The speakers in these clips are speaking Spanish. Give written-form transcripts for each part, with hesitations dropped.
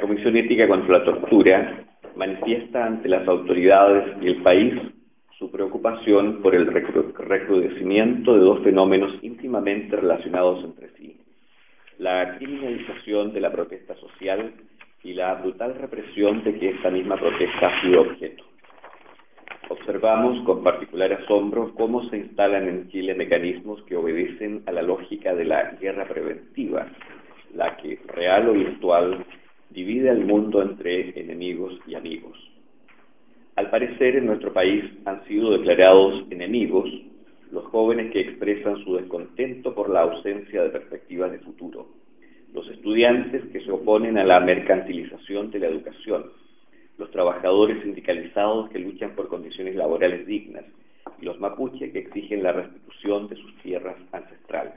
Comisión Ética contra la Tortura manifiesta ante las autoridades y el país su preocupación por el recrudecimiento de dos fenómenos íntimamente relacionados entre sí: la criminalización de la protesta social y la brutal represión de que esta misma protesta ha sido objeto. Observamos con particular asombro cómo se instalan en Chile mecanismos que obedecen a la lógica de la guerra preventiva, la que, real o virtual, divide al mundo entre enemigos y amigos. Al parecer, en nuestro país han sido declarados enemigos los jóvenes que expresan su descontento por la ausencia de perspectivas de futuro, los estudiantes que se oponen a la mercantilización de la educación, los trabajadores sindicalizados que luchan por condiciones laborales dignas y los mapuche que exigen la restitución de sus tierras ancestrales.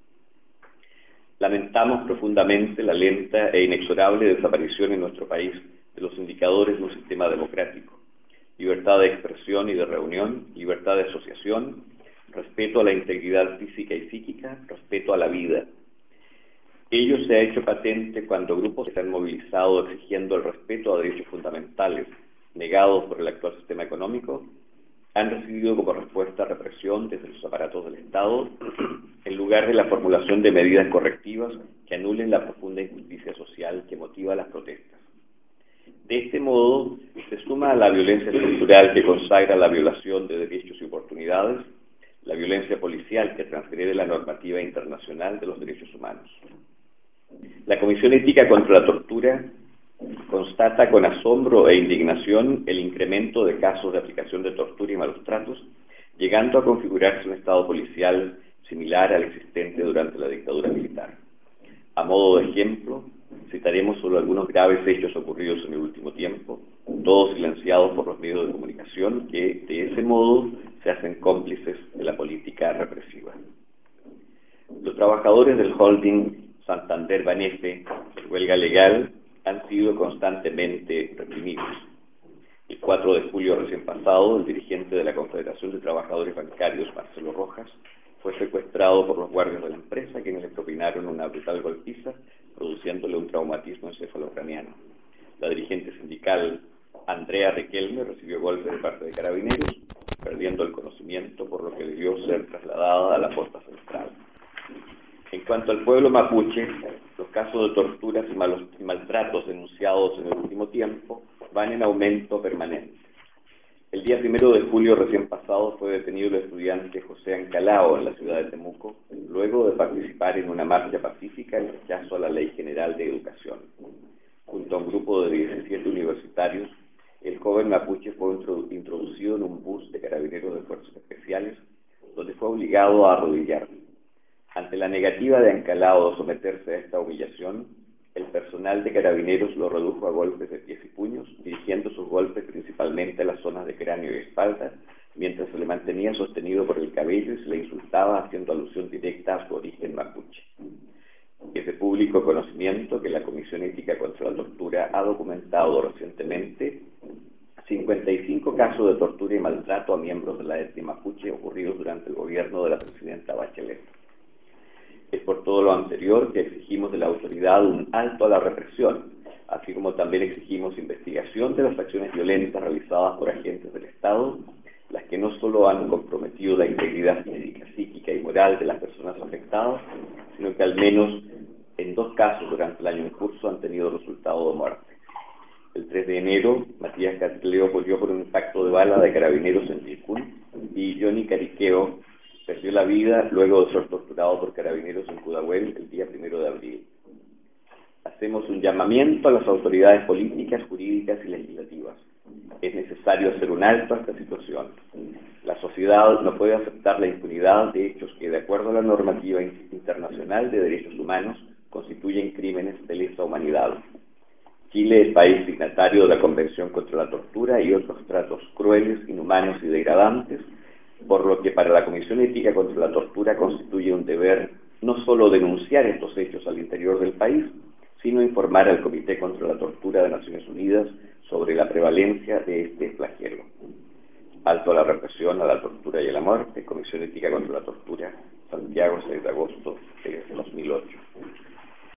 Lamentamos profundamente la lenta e inexorable desaparición en nuestro país de los indicadores de un sistema democrático: libertad de expresión y de reunión, libertad de asociación, respeto a la integridad física y psíquica, respeto a la vida. Ello se ha hecho patente cuando grupos se han movilizado exigiendo el respeto a derechos fundamentales negados por el actual sistema económico, han recibido como respuesta represión desde los aparatos del Estado, en lugar de la formulación de medidas correctivas que anulen la profunda injusticia social que motiva las protestas. De este modo, se suma a la violencia estructural que consagra la violación de derechos y oportunidades, la violencia policial que transgrede la normativa internacional de los derechos humanos. La Comisión Ética contra la Tortura constata con asombro e indignación el incremento de casos de aplicación de tortura y malos tratos, llegando a configurarse un estado policial similar al existente durante la dictadura militar. A modo de ejemplo, citaremos solo algunos graves hechos ocurridos en el último tiempo, todos silenciados por los medios de comunicación que, de ese modo, se hacen cómplices de la política represiva. Los trabajadores del holding Santander Banefe, en huelga legal, han sido constantemente reprimidos. El 4 de julio recién pasado, el dirigente de la Confederación de Trabajadores Bancarios, Marcelo Rojas, fue secuestrado por los guardias de la empresa, quienes le propinaron una brutal golpiza, produciéndole un traumatismo encefalocraniano. La dirigente sindical Andrea Riquelme recibió golpes de parte de carabineros, perdiendo el conocimiento, por lo que debió ser trasladada a la posta central. En cuanto al pueblo mapuche, los casos de torturas y maltratos denunciados en el último tiempo van en aumento permanente. El día 1 de julio recién pasado fue detenido el estudiante José Ancalao en la ciudad de Temuco, luego de participar en una marcha pacífica en rechazo a la Ley General de Educación. Junto a un grupo de 17 universitarios, el joven mapuche fue introducido en un bus de carabineros de fuerzas especiales, donde fue obligado a arrodillarse. Ante la negativa de Ancalao de someterse a esta humillación, el personal de carabineros lo redujo a golpes de pies y puños, dirigiendo sus golpes principalmente a las zonas de cráneo y espalda, mientras se le mantenía sostenido por el cabello y se le insultaba haciendo alusión directa a su origen mapuche. Es de público conocimiento que la Comisión Ética contra la Tortura ha documentado recientemente 55 casos de tortura y maltrato a miembros de la etnia mapuche ocurridos durante el gobierno de la presidenta Bachelet. Es por todo lo anterior que exigimos de la autoridad un alto a la represión, así como también exigimos investigación de las acciones violentas realizadas por agentes del Estado, las que no solo han comprometido la integridad física, psíquica y moral de las personas afectadas, sino que al menos en 2 casos durante el año en curso han tenido resultado de muerte. El 3 de enero, Matías Catleo murió por un impacto de bala de carabineros en Tilcún y Johnny Cariqueo perdió la vida luego de ser torturado por carabineros en Pudahuel el día 1 de abril. Hacemos un llamamiento a las autoridades políticas, jurídicas y legislativas. Es necesario hacer un alto a esta situación. La sociedad no puede aceptar la impunidad de hechos que, de acuerdo a la normativa internacional de derechos humanos, constituyen crímenes de lesa humanidad. Chile es país signatario de la Convención contra la Tortura y otros tratos crueles, inhumanos y degradantes, por lo que para la Comisión Ética contra la Tortura constituye un deber no solo denunciar estos hechos al interior del país, sino informar al Comité contra la Tortura de Naciones Unidas sobre la prevalencia de este flagelo. Alto a la represión, a la tortura y a la muerte. Comisión Ética contra la Tortura, Santiago, 6 de agosto de 2008.